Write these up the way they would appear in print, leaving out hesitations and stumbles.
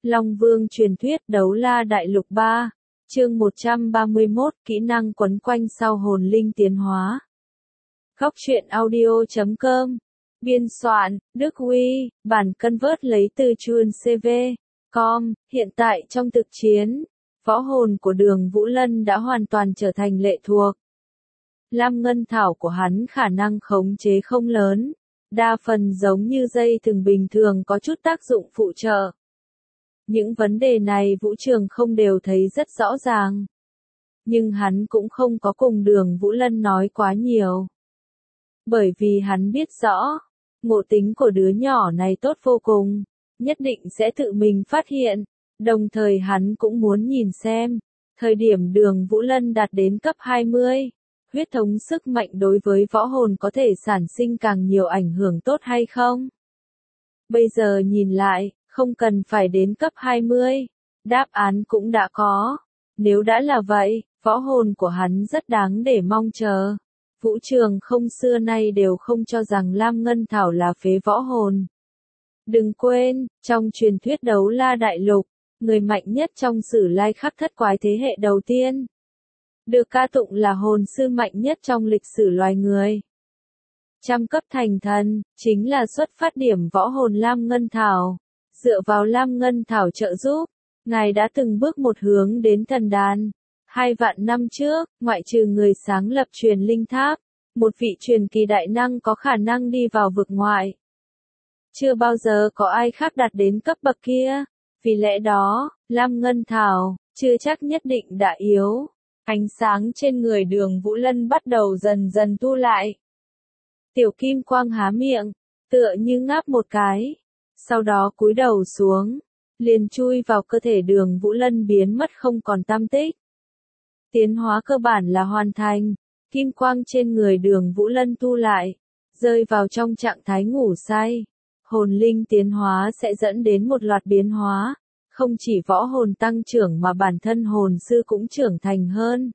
Long Vương truyền thuyết Đấu La Đại Lục 3, chương 131, kỹ năng quấn quanh sau hồn linh tiến hóa. Góc truyện audio.com. Biên soạn, Đức Huy, bản convert lấy từ chuancv.com. Hiện tại trong thực chiến, võ hồn của Đường Vũ Lân đã hoàn toàn trở thành lệ thuộc. Lam ngân thảo của hắn khả năng khống chế không lớn, đa phần giống như dây thừng bình thường có chút tác dụng phụ trợ. Những vấn đề này Vũ Trường không đều thấy rất rõ ràng. Nhưng hắn cũng không có cùng Đường Vũ Lân nói quá nhiều. Bởi vì hắn biết rõ, ngộ tính của đứa nhỏ này tốt vô cùng, nhất định sẽ tự mình phát hiện, đồng thời hắn cũng muốn nhìn xem, thời điểm Đường Vũ Lân đạt đến cấp 20, huyết thống sức mạnh đối với võ hồn có thể sản sinh càng nhiều ảnh hưởng tốt hay không. Bây giờ nhìn lại, không cần phải đến cấp 20, đáp án cũng đã có. Nếu đã là vậy, võ hồn của hắn rất đáng để mong chờ. Vũ Trường không xưa nay đều không cho rằng Lam Ngân Thảo là phế võ hồn. Đừng quên, trong truyền thuyết Đấu La Đại Lục, người mạnh nhất trong Sử Lai Khắc thất quái thế hệ đầu tiên, được ca tụng là hồn sư mạnh nhất trong lịch sử loài người. Trăm cấp thành thần, chính là xuất phát điểm võ hồn Lam Ngân Thảo. Dựa vào Lam Ngân Thảo trợ giúp, ngài đã từng bước một hướng đến thần đàn. 2 vạn năm trước, ngoại trừ người sáng lập truyền linh tháp, một vị truyền kỳ đại năng có khả năng đi vào vực ngoại. Chưa bao giờ có ai khác đạt đến cấp bậc kia. Vì lẽ đó, Lam Ngân Thảo, chưa chắc nhất định đã yếu. Ánh sáng trên người Đường Vũ Lân bắt đầu dần dần thu lại. Tiểu kim quang há miệng, tựa như ngáp một cái. Sau đó cúi đầu xuống, liền chui vào cơ thể Đường Vũ Lân biến mất không còn tăm tích. Tiến hóa cơ bản là hoàn thành, kim quang trên người Đường Vũ Lân thu lại, rơi vào trong trạng thái ngủ say. Hồn linh tiến hóa sẽ dẫn đến một loạt biến hóa, không chỉ võ hồn tăng trưởng mà bản thân hồn sư cũng trưởng thành hơn.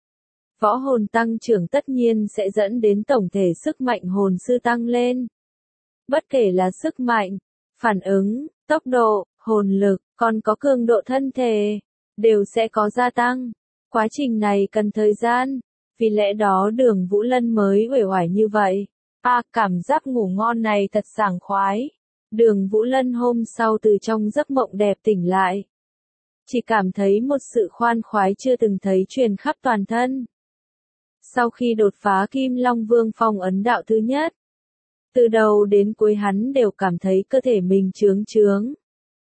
Võ hồn tăng trưởng tất nhiên sẽ dẫn đến tổng thể sức mạnh hồn sư tăng lên. Bất kể là sức mạnh, phản ứng, tốc độ, hồn lực, còn có cường độ thân thể, đều sẽ có gia tăng. Quá trình này cần thời gian, vì lẽ đó Đường Vũ Lân mới uể oải như vậy. Cảm giác ngủ ngon này thật sảng khoái. Đường Vũ Lân hôm sau từ trong giấc mộng đẹp tỉnh lại. Chỉ cảm thấy một sự khoan khoái chưa từng thấy truyền khắp toàn thân. Sau khi đột phá Kim Long Vương phong ấn đạo thứ nhất, từ đầu đến cuối hắn đều cảm thấy cơ thể mình chướng chướng.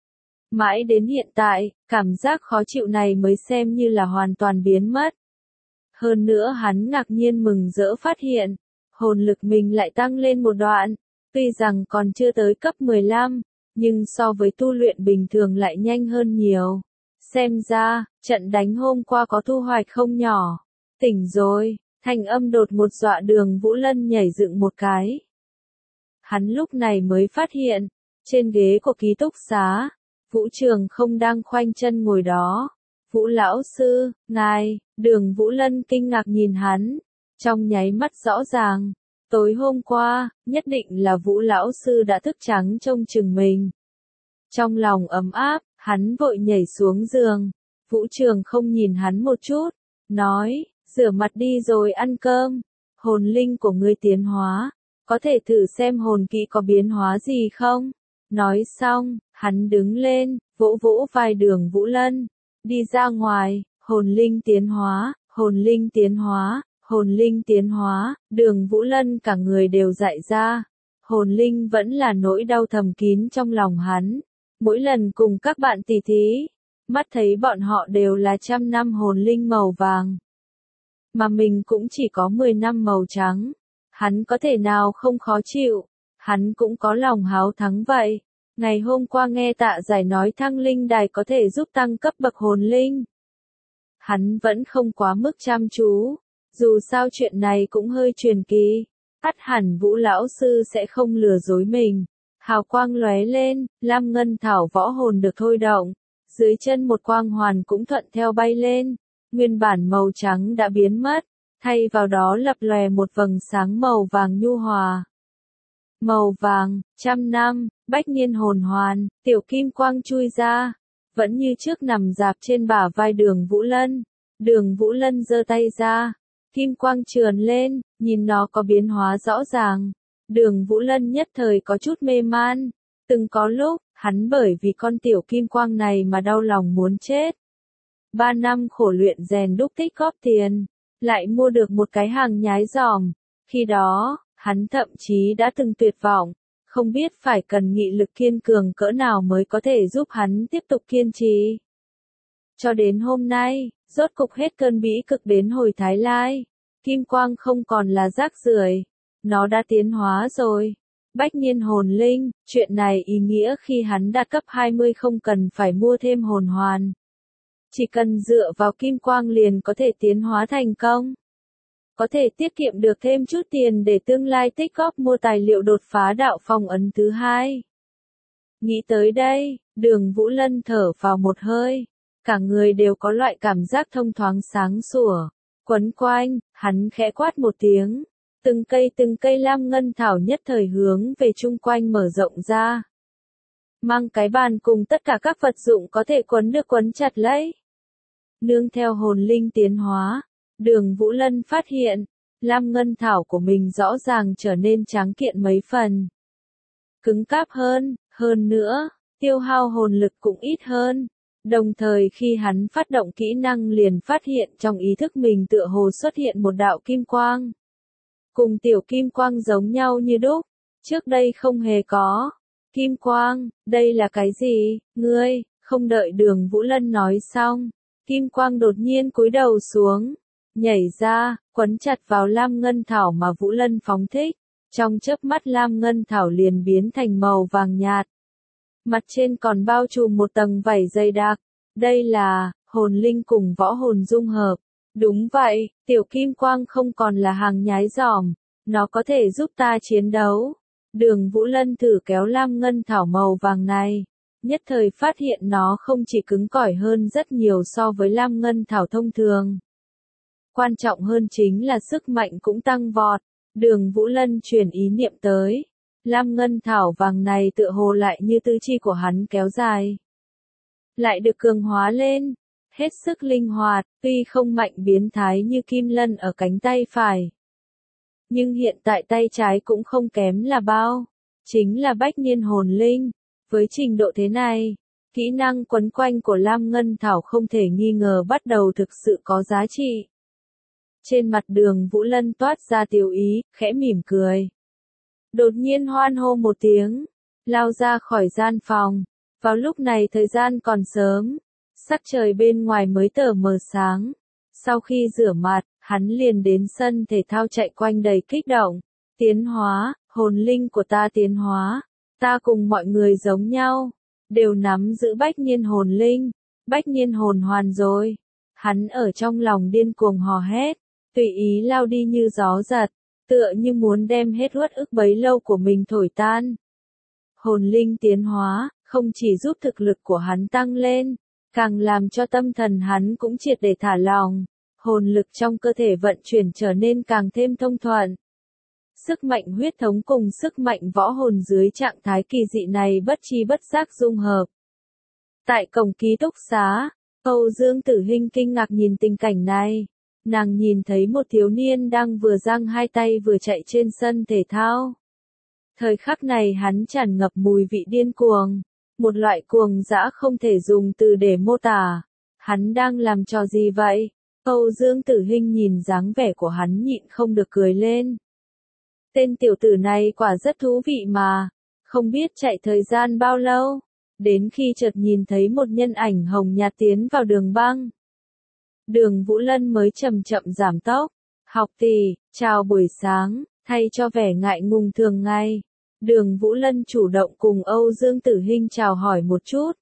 Mãi đến hiện tại, cảm giác khó chịu này mới xem như là hoàn toàn biến mất. Hơn nữa hắn ngạc nhiên mừng rỡ phát hiện, hồn lực mình lại tăng lên một đoạn. Tuy rằng còn chưa tới cấp 15, nhưng so với tu luyện bình thường lại nhanh hơn nhiều. Xem ra, trận đánh hôm qua có thu hoạch không nhỏ. Tỉnh rồi, thanh âm đột một dọa Đường Vũ Lân nhảy dựng một cái. Hắn lúc này mới phát hiện, trên ghế của ký túc xá, Vũ Trường không đang khoanh chân ngồi đó. Vũ lão sư, ngài, Đường Vũ Lân kinh ngạc nhìn hắn, trong nháy mắt rõ ràng. Tối hôm qua, nhất định là Vũ lão sư đã thức trắng trông chừng mình. Trong lòng ấm áp, hắn vội nhảy xuống giường. Vũ Trường không nhìn hắn một chút, nói, rửa mặt đi rồi ăn cơm. Hồn linh của ngươi tiến hóa, có thể thử xem hồn kỹ có biến hóa gì không? Nói xong, hắn đứng lên, vỗ vỗ vai Đường Vũ Lân, đi ra ngoài. Hồn linh tiến hóa, hồn linh tiến hóa. Hồn linh tiến hóa, Đường Vũ Lân cả người đều dại ra. Hồn linh vẫn là nỗi đau thầm kín trong lòng hắn. Mỗi lần cùng các bạn tỉ thí, mắt thấy bọn họ đều là 100 năm hồn linh màu vàng. Mà mình cũng chỉ có 10 năm màu trắng. Hắn có thể nào không khó chịu, hắn cũng có lòng háo thắng vậy. Ngày hôm qua nghe Tạ Giải nói thăng linh đài có thể giúp tăng cấp bậc hồn linh. Hắn vẫn không quá mức chăm chú. Dù sao chuyện này cũng hơi truyền kỳ, ắt hẳn Vũ lão sư sẽ không lừa dối mình. Hào quang lóe lên, Lam Ngân Thảo võ hồn được thôi động, dưới chân một quang hoàn cũng thuận theo bay lên, nguyên bản màu trắng đã biến mất, thay vào đó lập lòe một vầng sáng màu vàng nhu hòa. Màu vàng, 100 năm, bách niên hồn hoàn, tiểu kim quang chui ra, vẫn như trước nằm dạp trên bả vai Đường Vũ Lân. Đường Vũ Lân giơ tay ra, kim quang trườn lên, nhìn nó có biến hóa rõ ràng. Đường Vũ Lân nhất thời có chút mê man, từng có lúc, hắn bởi vì con tiểu kim quang này mà đau lòng muốn chết. 3 năm khổ luyện rèn đúc tích góp tiền, lại mua được một cái hàng nhái giòm. Khi đó, hắn thậm chí đã từng tuyệt vọng, không biết phải cần nghị lực kiên cường cỡ nào mới có thể giúp hắn tiếp tục kiên trì. Cho đến hôm nay, rốt cục hết cơn bĩ cực đến hồi Thái Lai, kim quang không còn là rác rưởi, nó đã tiến hóa rồi. Bách niên hồn linh, chuyện này ý nghĩa khi hắn đạt cấp 20 không cần phải mua thêm hồn hoàn. Chỉ cần dựa vào kim quang liền có thể tiến hóa thành công. Có thể tiết kiệm được thêm chút tiền để tương lai tích góp mua tài liệu đột phá đạo phong ấn thứ 2. Nghĩ tới đây, Đường Vũ Lân thở vào một hơi. Cả người đều có loại cảm giác thông thoáng sáng sủa. Quấn quanh, hắn khẽ quát một tiếng. Từng cây lam ngân thảo nhất thời hướng về chung quanh mở rộng ra. Mang cái bàn cùng tất cả các vật dụng có thể quấn được quấn chặt lấy. Nương theo hồn linh tiến hóa, Đường Vũ Lân phát hiện, lam ngân thảo của mình rõ ràng trở nên tráng kiện mấy phần. Cứng cáp hơn nữa, tiêu hao hồn lực cũng ít hơn. Đồng thời khi hắn phát động kỹ năng liền phát hiện trong ý thức mình tựa hồ xuất hiện một đạo kim quang. Cùng tiểu kim quang giống nhau như đúc, trước đây không hề có. Kim quang, đây là cái gì, ngươi? Không đợi Đường Vũ Lân nói xong, kim quang đột nhiên cúi đầu xuống, nhảy ra, quấn chặt vào lam ngân thảo mà Vũ Lân phóng thích. Trong chớp mắt lam ngân thảo liền biến thành màu vàng nhạt. Mặt trên còn bao trùm một tầng vảy dày đặc. Đây là hồn linh cùng võ hồn dung hợp. Đúng vậy, tiểu kim quang không còn là hàng nhái giòm, nó có thể giúp ta chiến đấu. Đường Vũ Lân thử kéo lam ngân thảo màu vàng này, nhất thời phát hiện nó không chỉ cứng cỏi hơn rất nhiều so với lam ngân thảo thông thường. Quan trọng hơn chính là sức mạnh cũng tăng vọt. Đường Vũ Lân chuyển ý niệm tới. Lam ngân thảo vàng này tựa hồ lại như tứ chi của hắn kéo dài. Lại được cường hóa lên. Hết sức linh hoạt, tuy không mạnh biến thái như kim lân ở cánh tay phải. Nhưng hiện tại tay trái cũng không kém là bao. Chính là bách niên hồn linh. Với trình độ thế này, kỹ năng quấn quanh của lam ngân thảo không thể nghi ngờ bắt đầu thực sự có giá trị. Trên mặt Đường Vũ Lân toát ra tiểu ý, khẽ mỉm cười. Đột nhiên hoan hô một tiếng, lao ra khỏi gian phòng. Vào lúc này thời gian còn sớm, sắc trời bên ngoài mới tờ mờ sáng. Sau khi rửa mặt, hắn liền đến sân thể thao chạy quanh đầy kích động. Tiến hóa, hồn linh của ta tiến hóa. Ta cùng mọi người giống nhau, đều nắm giữ bách niên hồn linh, bách niên hồn hoàn rồi. Hắn ở trong lòng điên cuồng hò hét, tùy ý lao đi như gió giật, tựa như muốn đem hết uất ức bấy lâu của mình thổi tan. Hồn linh tiến hóa, không chỉ giúp thực lực của hắn tăng lên, càng làm cho tâm thần hắn cũng triệt để thả lỏng, hồn lực trong cơ thể vận chuyển trở nên càng thêm thông thuận. Sức mạnh huyết thống cùng sức mạnh võ hồn dưới trạng thái kỳ dị này bất chi bất giác dung hợp. Tại cổng ký túc xá, Âu Dương Tử Hinh kinh ngạc nhìn tình cảnh này. Nàng nhìn thấy một thiếu niên đang vừa giang hai tay vừa chạy trên sân thể thao. Thời khắc này hắn tràn ngập mùi vị điên cuồng, một loại cuồng dã không thể dùng từ để mô tả. Hắn đang làm trò gì vậy? Âu Dương Tử Hinh nhìn dáng vẻ của hắn nhịn không được cười lên. Tên tiểu tử này quả rất thú vị mà, không biết chạy thời gian bao lâu, đến khi chợt nhìn thấy một nhân ảnh hồng nhạt tiến vào đường băng. Đường Vũ Lân mới chậm chậm giảm tốc. Học tỷ, chào buổi sáng, thay cho vẻ ngại ngùng thường ngày. Đường Vũ Lân chủ động cùng Âu Dương Tử Hinh chào hỏi một chút.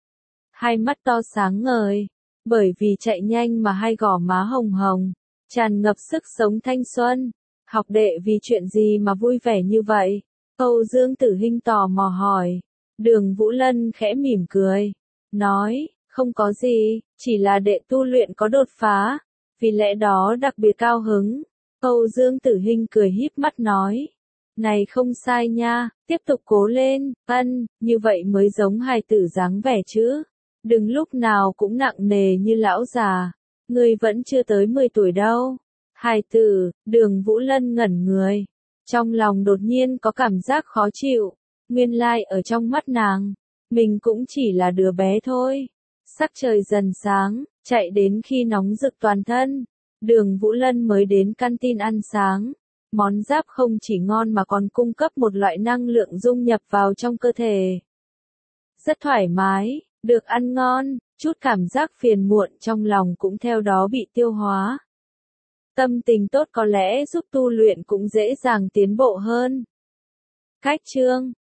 Hai mắt to sáng ngời, bởi vì chạy nhanh mà hai gò má hồng hồng, tràn ngập sức sống thanh xuân. Học đệ vì chuyện gì mà vui vẻ như vậy? Âu Dương Tử Hinh tò mò hỏi. Đường Vũ Lân khẽ mỉm cười, nói, không có gì, chỉ là đệ tu luyện có đột phá, vì lẽ đó đặc biệt cao hứng. Âu Dương Tử Hinh cười híp mắt nói, này không sai nha, tiếp tục cố lên, như vậy mới giống hài tử dáng vẻ chứ. Đừng lúc nào cũng nặng nề như lão già. Ngươi vẫn chưa tới 10 tuổi đâu. Hài tử, Đường Vũ Lân ngẩn người. Trong lòng đột nhiên có cảm giác khó chịu. Nguyên lai ở trong mắt nàng, mình cũng chỉ là đứa bé thôi. Sắc trời dần sáng, chạy đến khi nóng rực toàn thân. Đường Vũ Lân mới đến canteen ăn sáng. Món giáp không chỉ ngon mà còn cung cấp một loại năng lượng dung nhập vào trong cơ thể. Rất thoải mái, được ăn ngon, chút cảm giác phiền muộn trong lòng cũng theo đó bị tiêu hóa. Tâm tình tốt có lẽ giúp tu luyện cũng dễ dàng tiến bộ hơn. Cách chương